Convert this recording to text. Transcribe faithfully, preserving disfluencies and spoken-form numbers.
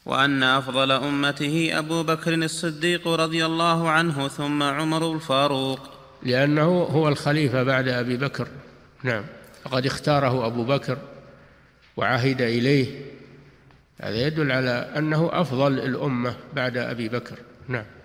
وأن أفضل أمته أبو بكر الصديق رضي الله عنه ثم عمر الفاروق، لأنه هو الخليفة بعد أبي بكر. نعم، فقد اختاره أبو بكر وعهد إليه، هذا يدل على أنه أفضل الأمة بعد أبي بكر. نعم.